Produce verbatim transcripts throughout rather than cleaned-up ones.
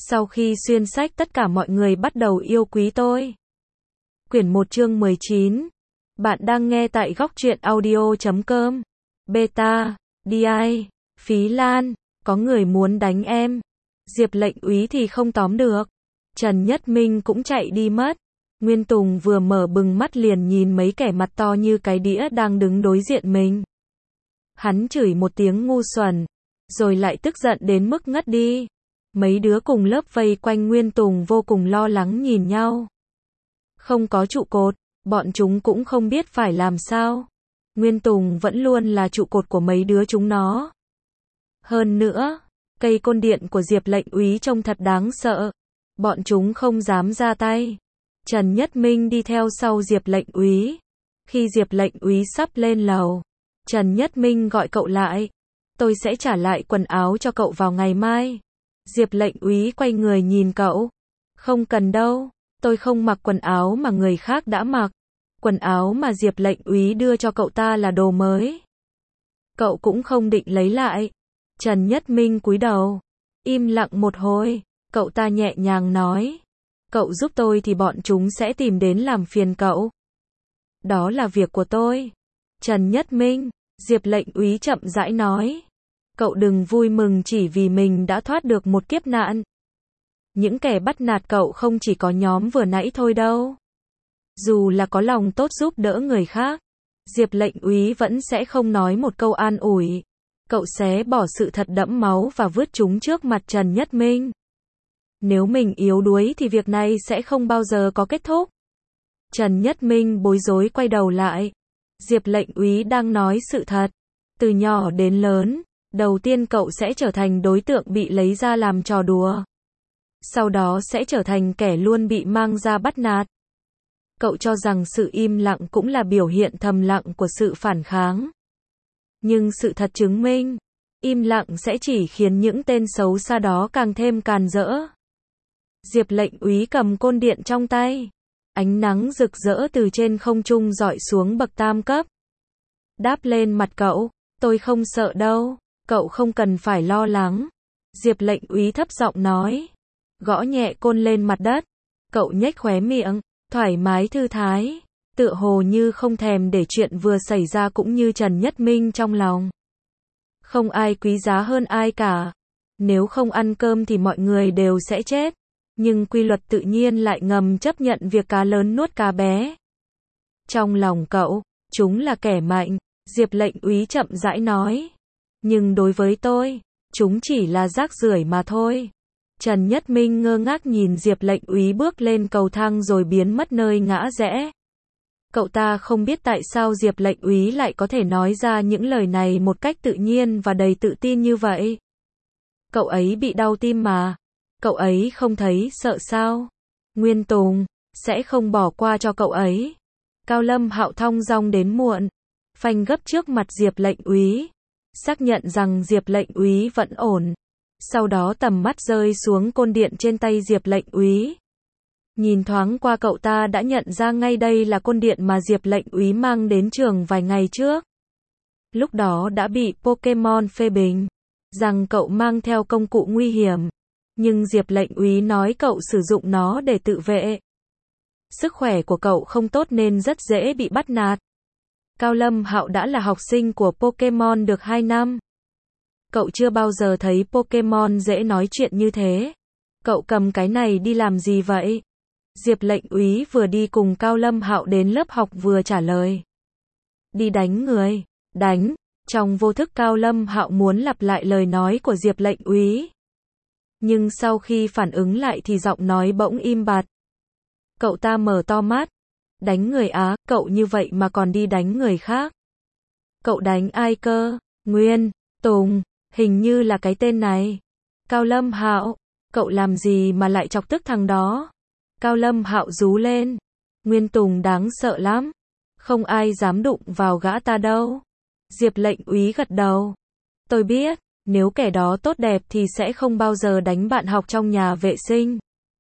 Sau khi xuyên sách tất cả mọi người bắt đầu yêu quý tôi. Quyển một chương mười chín. Bạn đang nghe tại góc truyện audio chấm com. Beta, đê i, Phí Lan, có người muốn đánh em. Diệp lệnh úy thì không tóm được. Trần Nhất Minh cũng chạy đi mất. Nguyên Tùng vừa mở bừng mắt liền nhìn mấy kẻ mặt to như cái đĩa đang đứng đối diện mình. Hắn chửi một tiếng ngu xuẩn, rồi lại tức giận đến mức ngất đi. Mấy đứa cùng lớp vây quanh Nguyên Tùng vô cùng lo lắng nhìn nhau. Không có trụ cột, bọn chúng cũng không biết phải làm sao. Nguyên Tùng vẫn luôn là trụ cột của mấy đứa chúng nó. Hơn nữa, cây côn điện của Diệp lệnh úy trông thật đáng sợ. Bọn chúng không dám ra tay. Trần Nhất Minh đi theo sau Diệp lệnh úy. Khi Diệp lệnh úy sắp lên lầu, Trần Nhất Minh gọi cậu lại. Tôi sẽ trả lại quần áo cho cậu vào ngày mai. Diệp lệnh úy quay người nhìn cậu. Không cần đâu, tôi không mặc quần áo mà người khác đã mặc. Quần áo mà Diệp lệnh úy đưa cho cậu ta là đồ mới. Cậu cũng không định lấy lại. Trần Nhất Minh cúi đầu. Im lặng một hồi, cậu ta nhẹ nhàng nói. Cậu giúp tôi thì bọn chúng sẽ tìm đến làm phiền cậu. Đó là việc của tôi. Trần Nhất Minh, Diệp lệnh úy chậm rãi nói. Cậu đừng vui mừng chỉ vì mình đã thoát được một kiếp nạn. Những kẻ bắt nạt cậu không chỉ có nhóm vừa nãy thôi đâu. Dù là có lòng tốt giúp đỡ người khác, Diệp lệnh úy vẫn sẽ không nói một câu an ủi. Cậu xé bỏ sự thật đẫm máu và vứt chúng trước mặt Trần Nhất Minh. Nếu mình yếu đuối thì việc này sẽ không bao giờ có kết thúc. Trần Nhất Minh bối rối quay đầu lại. Diệp lệnh úy đang nói sự thật. Từ nhỏ đến lớn, đầu tiên cậu sẽ trở thành đối tượng bị lấy ra làm trò đùa. Sau đó sẽ trở thành kẻ luôn bị mang ra bắt nạt. Cậu cho rằng sự im lặng cũng là biểu hiện thầm lặng của sự phản kháng. Nhưng sự thật chứng minh, im lặng sẽ chỉ khiến những tên xấu xa đó càng thêm càn rỡ. Diệp lệnh úy cầm côn điện trong tay. Ánh nắng rực rỡ từ trên không trung rọi xuống bậc tam cấp. Đáp lên mặt cậu, tôi không sợ đâu, cậu không cần phải lo lắng. Diệp lệnh úy thấp giọng nói. Gõ nhẹ côn lên mặt đất. Cậu nhếch khóe miệng, thoải mái thư thái, tựa hồ như không thèm để chuyện vừa xảy ra cũng như Trần Nhất Minh trong lòng. Không ai quý giá hơn ai cả. Nếu không ăn cơm thì mọi người đều sẽ chết. Nhưng quy luật tự nhiên lại ngầm chấp nhận việc cá lớn nuốt cá bé. Trong lòng cậu, chúng là kẻ mạnh, Diệp lệnh úy chậm rãi nói. Nhưng đối với tôi, chúng chỉ là rác rưởi mà thôi. Trần Nhất Minh ngơ ngác nhìn Diệp lệnh úy bước lên cầu thang rồi biến mất nơi ngã rẽ. Cậu ta không biết tại sao Diệp lệnh úy lại có thể nói ra những lời này một cách tự nhiên và đầy tự tin như vậy. Cậu ấy bị đau tim mà. Cậu ấy không thấy sợ sao? Nguyên Tùng sẽ không bỏ qua cho cậu ấy. Cao Lâm Hạo thong dong đến muộn, phanh gấp trước mặt Diệp lệnh úy, xác nhận rằng Diệp lệnh úy vẫn ổn. Sau đó tầm mắt rơi xuống côn điện trên tay Diệp lệnh úy. Nhìn thoáng qua cậu ta đã nhận ra ngay đây là côn điện mà Diệp lệnh úy mang đến trường vài ngày trước. Lúc đó đã bị Pokemon phê bình rằng cậu mang theo công cụ nguy hiểm. Nhưng Diệp lệnh úy nói cậu sử dụng nó để tự vệ. Sức khỏe của cậu không tốt nên rất dễ bị bắt nạt. Cao Lâm Hạo đã là học sinh của Pokemon được hai năm. Cậu chưa bao giờ thấy Pokemon dễ nói chuyện như thế. Cậu cầm cái này đi làm gì vậy? Diệp lệnh úy vừa đi cùng Cao Lâm Hạo đến lớp học vừa trả lời. Đi đánh người. Đánh. Trong vô thức Cao Lâm Hạo muốn lặp lại lời nói của Diệp lệnh úy. Nhưng sau khi phản ứng lại thì giọng nói bỗng im bặt. Cậu ta mở to mắt. Đánh người á, cậu như vậy mà còn đi đánh người khác. Cậu đánh ai cơ? Nguyên Tùng, hình như là cái tên này. Cao Lâm Hạo, cậu làm gì mà lại chọc tức thằng đó? Cao Lâm Hạo rú lên. Nguyên Tùng đáng sợ lắm. Không ai dám đụng vào gã ta đâu. Diệp lệnh úy gật đầu. Tôi biết. Nếu kẻ đó tốt đẹp thì sẽ không bao giờ đánh bạn học trong nhà vệ sinh.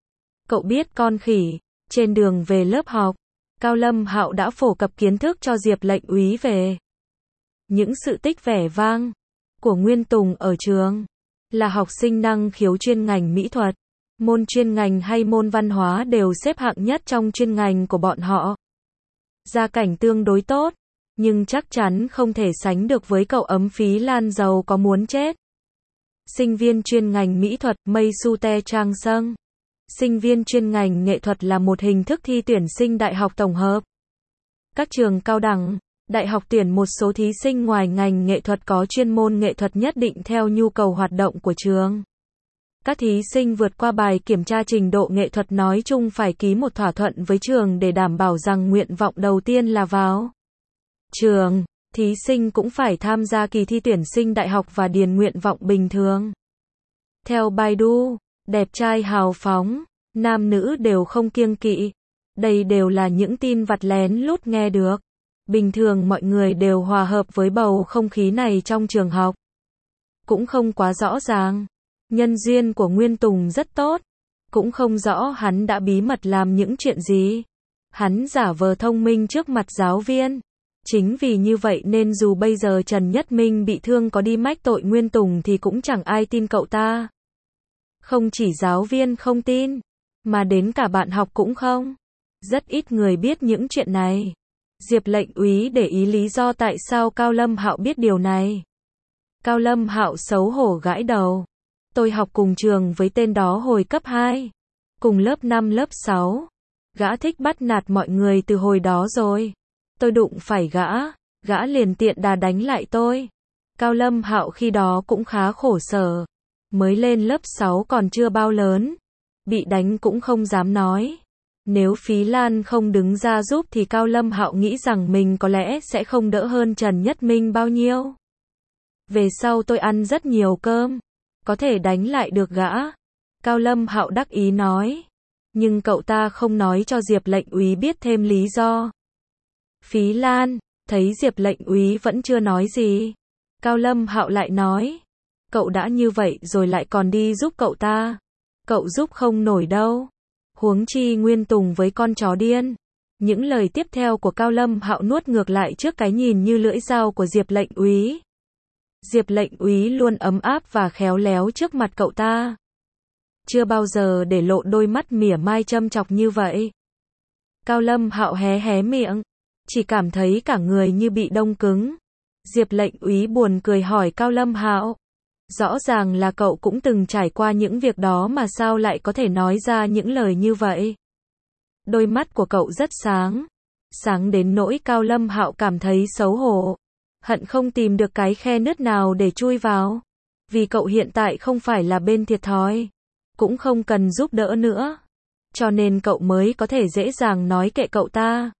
Cậu biết con khỉ, trên đường về lớp học, Cao Lâm Hạo đã phổ cập kiến thức cho Diệp lệnh úy về những sự tích vẻ vang của Nguyên Tùng ở trường, là học sinh năng khiếu chuyên ngành mỹ thuật. Môn chuyên ngành hay môn văn hóa đều xếp hạng nhất trong chuyên ngành của bọn họ. Gia cảnh tương đối tốt, nhưng chắc chắn không thể sánh được với cậu ấm Phí Lan giàu có muốn chết. Sinh viên chuyên ngành mỹ thuật, Mây Su Te Trang Sâng. Sinh viên chuyên ngành nghệ thuật là một hình thức thi tuyển sinh đại học tổng hợp. Các trường cao đẳng, đại học tuyển một số thí sinh ngoài ngành nghệ thuật có chuyên môn nghệ thuật nhất định theo nhu cầu hoạt động của trường. Các thí sinh vượt qua bài kiểm tra trình độ nghệ thuật nói chung phải ký một thỏa thuận với trường để đảm bảo rằng nguyện vọng đầu tiên là vào trường. Thí sinh cũng phải tham gia kỳ thi tuyển sinh đại học và điền nguyện vọng bình thường. Theo Baidu, đẹp trai hào phóng, nam nữ đều không kiêng kỵ. Đây đều là những tin vặt lén lút nghe được. Bình thường mọi người đều hòa hợp với bầu không khí này trong trường học. Cũng không quá rõ ràng. Nhân duyên của Nguyên Tùng rất tốt. Cũng không rõ hắn đã bí mật làm những chuyện gì. Hắn giả vờ thông minh trước mặt giáo viên. Chính vì như vậy nên dù bây giờ Trần Nhất Minh bị thương có đi mách tội Nguyên Tùng thì cũng chẳng ai tin cậu ta. Không chỉ giáo viên không tin, mà đến cả bạn học cũng không. Rất ít người biết những chuyện này. Diệp Lệnh Úy để ý lý do tại sao Cao Lâm Hạo biết điều này. Cao Lâm Hạo xấu hổ gãi đầu. Tôi học cùng trường với tên đó hồi cấp hai. Cùng lớp năm lớp sáu. Gã thích bắt nạt mọi người từ hồi đó rồi. Tôi đụng phải gã, gã liền tiện đà đánh lại tôi. Cao Lâm Hạo khi đó cũng khá khổ sở. Mới lên lớp sáu còn chưa bao lớn. Bị đánh cũng không dám nói. Nếu Phí Lan không đứng ra giúp thì Cao Lâm Hạo nghĩ rằng mình có lẽ sẽ không đỡ hơn Trần Nhất Minh bao nhiêu. Về sau tôi ăn rất nhiều cơm. Có thể đánh lại được gã. Cao Lâm Hạo đắc ý nói. Nhưng cậu ta không nói cho Diệp Lệnh Úy biết thêm lý do. Phí Lan, thấy Diệp Lệnh Úy vẫn chưa nói gì. Cao Lâm Hạo lại nói. Cậu đã như vậy rồi lại còn đi giúp cậu ta. Cậu giúp không nổi đâu. Huống chi Nguyên Tùng với con chó điên. Những lời tiếp theo của Cao Lâm Hạo nuốt ngược lại trước cái nhìn như lưỡi dao của Diệp Lệnh Úy. Diệp Lệnh Úy luôn ấm áp và khéo léo trước mặt cậu ta. Chưa bao giờ để lộ đôi mắt mỉa mai châm chọc như vậy. Cao Lâm Hạo hé hé miệng. Chỉ cảm thấy cả người như bị đông cứng. Diệp Lệnh Úy buồn cười hỏi Cao Lâm Hạo. Rõ ràng là cậu cũng từng trải qua những việc đó mà sao lại có thể nói ra những lời như vậy. Đôi mắt của cậu rất sáng. Sáng đến nỗi Cao Lâm Hạo cảm thấy xấu hổ. Hận không tìm được cái khe nứt nào để chui vào. Vì cậu hiện tại không phải là bên thiệt thòi. Cũng không cần giúp đỡ nữa. Cho nên cậu mới có thể dễ dàng nói kệ cậu ta.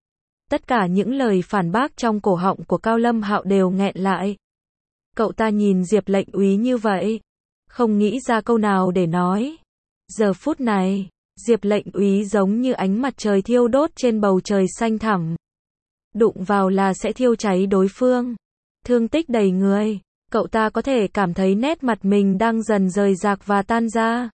Tất cả những lời phản bác trong cổ họng của Cao Lâm Hạo đều nghẹn lại. Cậu ta nhìn Diệp Lệnh Úy như vậy. Không nghĩ ra câu nào để nói. Giờ phút này, Diệp Lệnh Úy giống như ánh mặt trời thiêu đốt trên bầu trời xanh thẳm. Đụng vào là sẽ thiêu cháy đối phương. Thương tích đầy người. Cậu ta có thể cảm thấy nét mặt mình đang dần rời rạc và tan ra.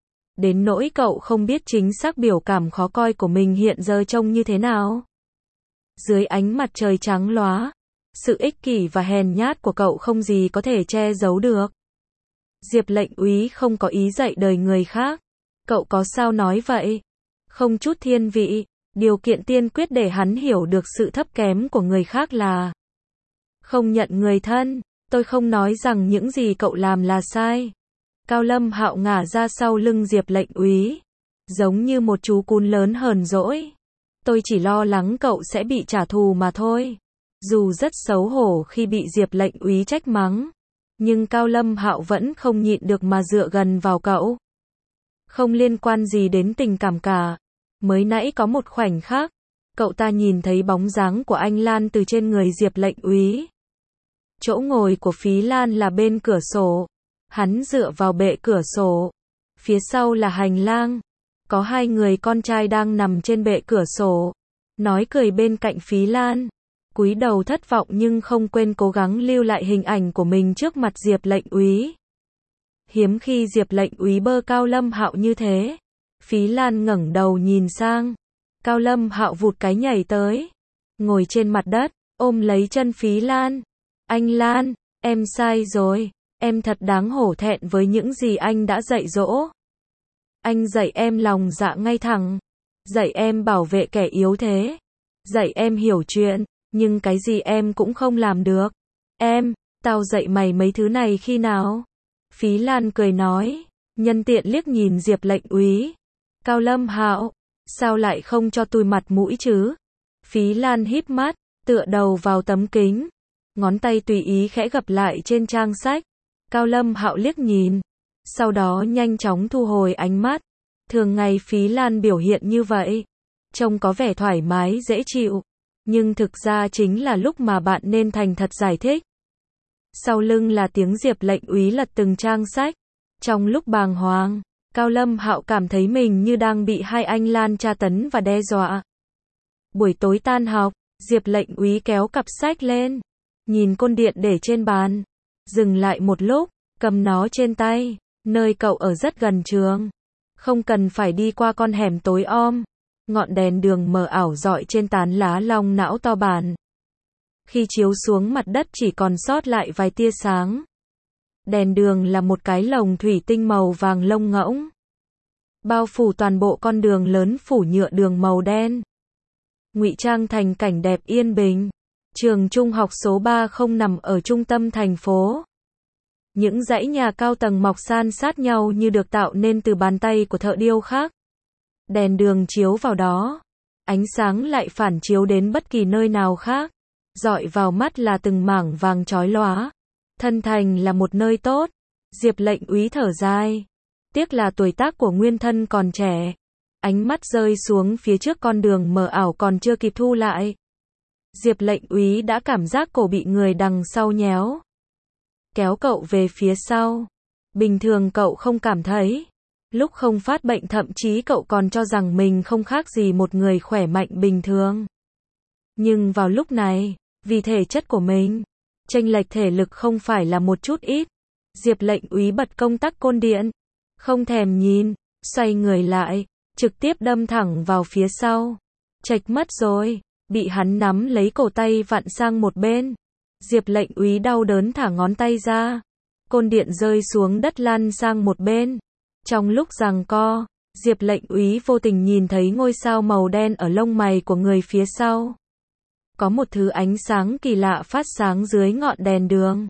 Đến nỗi cậu không biết chính xác biểu cảm khó coi của mình hiện giờ trông như thế nào. Dưới ánh mặt trời trắng lóa, sự ích kỷ và hèn nhát của cậu không gì có thể che giấu được. Diệp Lệnh Úy không có ý dạy đời người khác. Cậu có sao nói vậy? Không chút thiên vị. Điều kiện tiên quyết để hắn hiểu được sự thấp kém của người khác là không nhận người thân. Tôi không nói rằng những gì cậu làm là sai. Cao Lâm Hạo ngả ra sau lưng Diệp Lệnh Úy, giống như một chú cún lớn hờn dỗi. Tôi chỉ lo lắng cậu sẽ bị trả thù mà thôi. Dù rất xấu hổ khi bị Diệp Lệnh Úy trách mắng, nhưng Cao Lâm Hạo vẫn không nhịn được mà dựa gần vào cậu. Không liên quan gì đến tình cảm cả. Mới nãy có một khoảnh khắc, cậu ta nhìn thấy bóng dáng của anh Lan từ trên người Diệp Lệnh Úy. Chỗ ngồi của Phí Lan là bên cửa sổ. Hắn dựa vào bệ cửa sổ. Phía sau là hành lang. Có hai người con trai đang nằm trên bệ cửa sổ. Nói cười bên cạnh Phí Lan. Cúi đầu thất vọng nhưng không quên cố gắng lưu lại hình ảnh của mình trước mặt Diệp Lệnh Úy. Hiếm khi Diệp Lệnh Úy bơ Cao Lâm Hạo như thế. Phí Lan ngẩng đầu nhìn sang. Cao Lâm Hạo vụt cái nhảy tới. Ngồi trên mặt đất, ôm lấy chân Phí Lan. Anh Lan, em sai rồi. Em thật đáng hổ thẹn với những gì anh đã dạy dỗ. Anh dạy em lòng dạ ngay thẳng. Dạy em bảo vệ kẻ yếu thế. Dạy em hiểu chuyện, nhưng cái gì em cũng không làm được. Em, tao dạy mày mấy thứ này khi nào? Phí Lan cười nói, nhân tiện liếc nhìn Diệp lệnh úy. Cao Lâm Hạo, sao lại không cho tôi mặt mũi chứ? Phí Lan híp mắt, tựa đầu vào tấm kính. Ngón tay tùy ý khẽ gập lại trên trang sách. Cao Lâm Hạo liếc nhìn. Sau đó nhanh chóng thu hồi ánh mắt. Thường ngày Phí Lan biểu hiện như vậy. Trông có vẻ thoải mái dễ chịu. Nhưng thực ra chính là lúc mà bạn nên thành thật giải thích. Sau lưng là tiếng Diệp lệnh úy lật từng trang sách. Trong lúc bàng hoàng, Cao Lâm Hạo cảm thấy mình như đang bị hai anh Lan tra tấn và đe dọa. Buổi tối tan học, Diệp lệnh úy kéo cặp sách lên. Nhìn côn điện để trên bàn. Dừng lại một lúc, cầm nó trên tay. Nơi cậu ở rất gần trường. Không cần phải đi qua con hẻm tối om. Ngọn đèn đường mờ ảo rọi trên tán lá long não to bản. Khi chiếu xuống mặt đất chỉ còn sót lại vài tia sáng. Đèn đường là một cái lồng thủy tinh màu vàng lông ngỗng. Bao phủ toàn bộ con đường lớn phủ nhựa đường màu đen. Ngụy trang thành cảnh đẹp yên bình. Trường trung học số ba không nằm ở trung tâm thành phố. Những dãy nhà cao tầng mọc san sát nhau như được tạo nên từ bàn tay của thợ điêu khắc. Đèn đường chiếu vào đó. Ánh sáng lại phản chiếu đến bất kỳ nơi nào khác. Dọi vào mắt là từng mảng vàng chói lóa. Thân thành là một nơi tốt. Diệp lệnh úy thở dài. Tiếc là tuổi tác của nguyên thân còn trẻ. Ánh mắt rơi xuống phía trước con đường mờ ảo còn chưa kịp thu lại. Diệp lệnh úy đã cảm giác cổ bị người đằng sau nhéo. Kéo cậu về phía sau. Bình thường cậu không cảm thấy. Lúc không phát bệnh thậm chí cậu còn cho rằng mình không khác gì một người khỏe mạnh bình thường. Nhưng vào lúc này, vì thể chất của mình, chênh lệch thể lực không phải là một chút ít. Diệp lệnh úy bật công tắc côn điện. Không thèm nhìn, xoay người lại, trực tiếp đâm thẳng vào phía sau. Chệch mất rồi, bị hắn nắm lấy cổ tay vặn sang một bên. Diệp lệnh úy đau đớn thả ngón tay ra. Côn điện rơi xuống đất lăn sang một bên. Trong lúc giằng co, Diệp lệnh úy vô tình nhìn thấy ngôi sao màu đen ở lông mày của người phía sau. Có một thứ ánh sáng kỳ lạ phát sáng dưới ngọn đèn đường.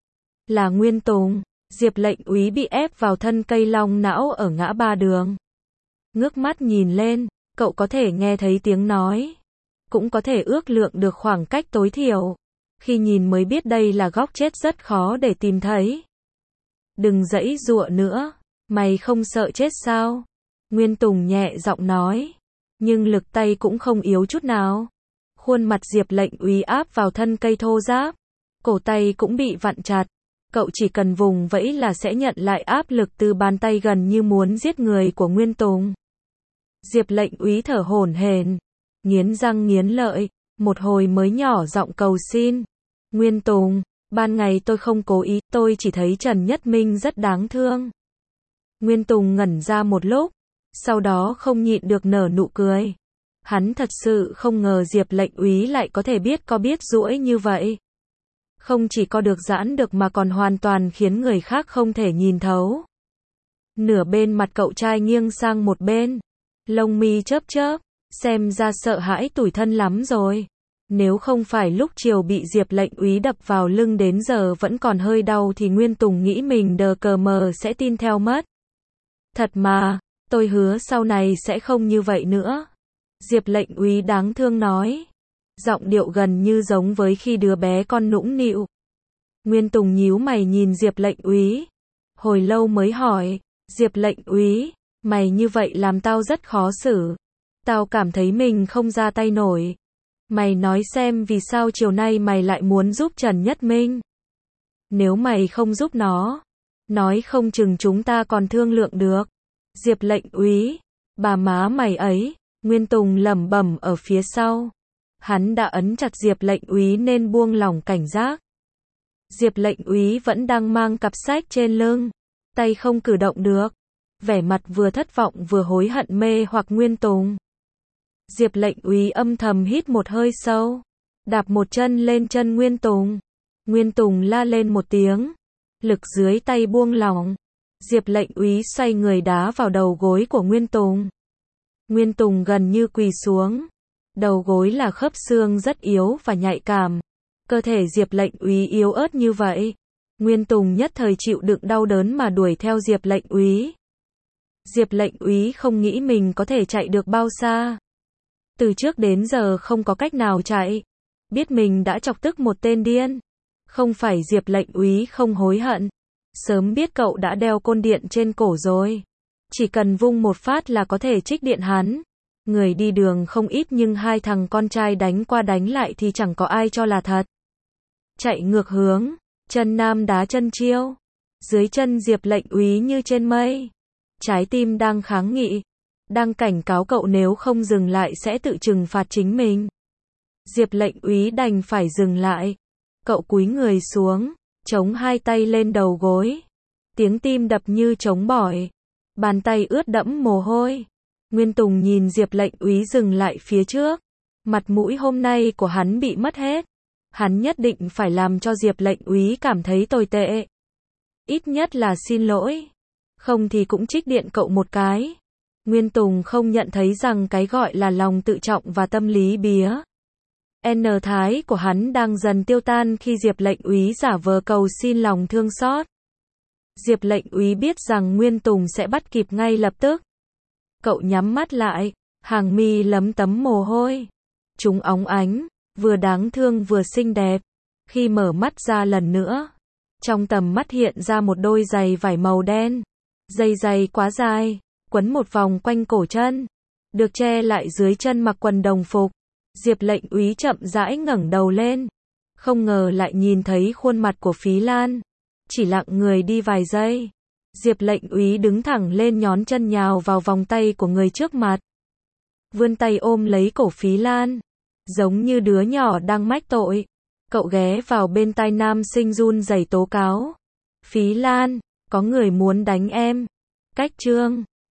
Là Nguyên Tùng. Diệp lệnh úy bị ép vào thân cây long não ở ngã ba đường. Ngước mắt nhìn lên, cậu có thể nghe thấy tiếng nói. Cũng có thể ước lượng được khoảng cách tối thiểu. Khi nhìn mới biết đây là góc chết rất khó để tìm thấy. Đừng giãy giụa nữa. Mày không sợ chết sao? Nguyên Tùng nhẹ giọng nói. Nhưng lực tay cũng không yếu chút nào. Khuôn mặt Diệp lệnh úy áp vào thân cây thô ráp. Cổ tay cũng bị vặn chặt. Cậu chỉ cần vùng vẫy là sẽ nhận lại áp lực từ bàn tay gần như muốn giết người của Nguyên Tùng. Diệp lệnh úy thở hổn hển, nghiến răng nghiến lợi, một hồi mới nhỏ giọng cầu xin. Nguyên Tùng, ban ngày tôi không cố ý, tôi chỉ thấy Trần Nhất Minh rất đáng thương. Nguyên Tùng ngẩn ra một lúc, sau đó không nhịn được nở nụ cười. Hắn thật sự không ngờ Diệp lệnh úy lại có thể biết có biết duỗi như vậy. Không chỉ có được giãn được mà còn hoàn toàn khiến người khác không thể nhìn thấu. Nửa bên mặt cậu trai nghiêng sang một bên. Lông mi chớp chớp, xem ra sợ hãi tủi thân lắm rồi. Nếu không phải lúc chiều bị Diệp lệnh úy đập vào lưng đến giờ vẫn còn hơi đau thì Nguyên Tùng nghĩ mình đờ cờ mờ sẽ tin theo mất. Thật mà, tôi hứa sau này sẽ không như vậy nữa. Diệp lệnh úy đáng thương nói. Giọng điệu gần như giống với khi đứa bé con nũng nịu. Nguyên Tùng nhíu mày nhìn Diệp lệnh úy. Hồi lâu mới hỏi, Diệp lệnh úy, mày như vậy làm tao rất khó xử. Tao cảm thấy mình không ra tay nổi. Mày nói xem vì sao chiều nay mày lại muốn giúp Trần Nhất Minh. Nếu mày không giúp nó, nói không chừng chúng ta còn thương lượng được. Diệp lệnh úy, bà má mày ấy, Nguyên Tùng lẩm bẩm ở phía sau. Hắn đã ấn chặt Diệp lệnh úy nên buông lỏng cảnh giác. Diệp lệnh úy vẫn đang mang cặp sách trên lưng, tay không cử động được, vẻ mặt vừa thất vọng vừa hối hận mê hoặc Nguyên Tùng. Diệp lệnh úy âm thầm hít một hơi sâu, đạp một chân lên chân Nguyên Tùng. Nguyên Tùng la lên một tiếng, lực dưới tay buông lỏng, Diệp lệnh úy xoay người đá vào đầu gối của Nguyên Tùng. Nguyên Tùng gần như quỳ xuống. Đầu gối là khớp xương rất yếu và nhạy cảm. Cơ thể Diệp lệnh úy yếu ớt như vậy. Nguyên Tùng nhất thời chịu đựng đau đớn mà đuổi theo Diệp lệnh úy. Diệp lệnh úy không nghĩ mình có thể chạy được bao xa. Từ trước đến giờ không có cách nào chạy. Biết mình đã chọc tức một tên điên. Không phải Diệp lệnh úy không hối hận. Sớm biết cậu đã đeo côn điện trên cổ rồi. Chỉ cần vung một phát là có thể trích điện hắn. Người đi đường không ít nhưng hai thằng con trai đánh qua đánh lại thì chẳng có ai cho là thật. Chạy ngược hướng, chân nam đá chân chiêu. Dưới chân Diệp lệnh úy như trên mây. Trái tim đang kháng nghị. Đang cảnh cáo cậu nếu không dừng lại sẽ tự trừng phạt chính mình. Diệp lệnh úy đành phải dừng lại. Cậu cúi người xuống, chống hai tay lên đầu gối. Tiếng tim đập như trống bỏi. Bàn tay ướt đẫm mồ hôi. Nguyên Tùng nhìn Diệp lệnh úy dừng lại phía trước. Mặt mũi hôm nay của hắn bị mất hết. Hắn nhất định phải làm cho Diệp lệnh úy cảm thấy tồi tệ. Ít nhất là xin lỗi. Không thì cũng trích điện cậu một cái. Nguyên Tùng không nhận thấy rằng cái gọi là lòng tự trọng và tâm lý bía N thái của hắn đang dần tiêu tan khi Diệp lệnh úy giả vờ cầu xin lòng thương xót. Diệp lệnh úy biết rằng Nguyên Tùng sẽ bắt kịp ngay lập tức. Cậu nhắm mắt lại, hàng mi lấm tấm mồ hôi. Chúng óng ánh, vừa đáng thương vừa xinh đẹp. Khi mở mắt ra lần nữa, trong tầm mắt hiện ra một đôi giày vải màu đen. Dây giày quá dài, quấn một vòng quanh cổ chân, được che lại dưới chân mặc quần đồng phục. Diệp lệnh úy chậm rãi ngẩng đầu lên, không ngờ lại nhìn thấy khuôn mặt của Phí Lan. Chỉ lặng người đi vài giây, Diệp lệnh úy đứng thẳng lên nhón chân nhào vào vòng tay của người trước mặt. Vươn tay ôm lấy cổ Phí Lan, giống như đứa nhỏ đang mách tội. Cậu ghé vào bên tai nam sinh run rẩy tố cáo. Phí Lan, có người muốn đánh em. Cách chương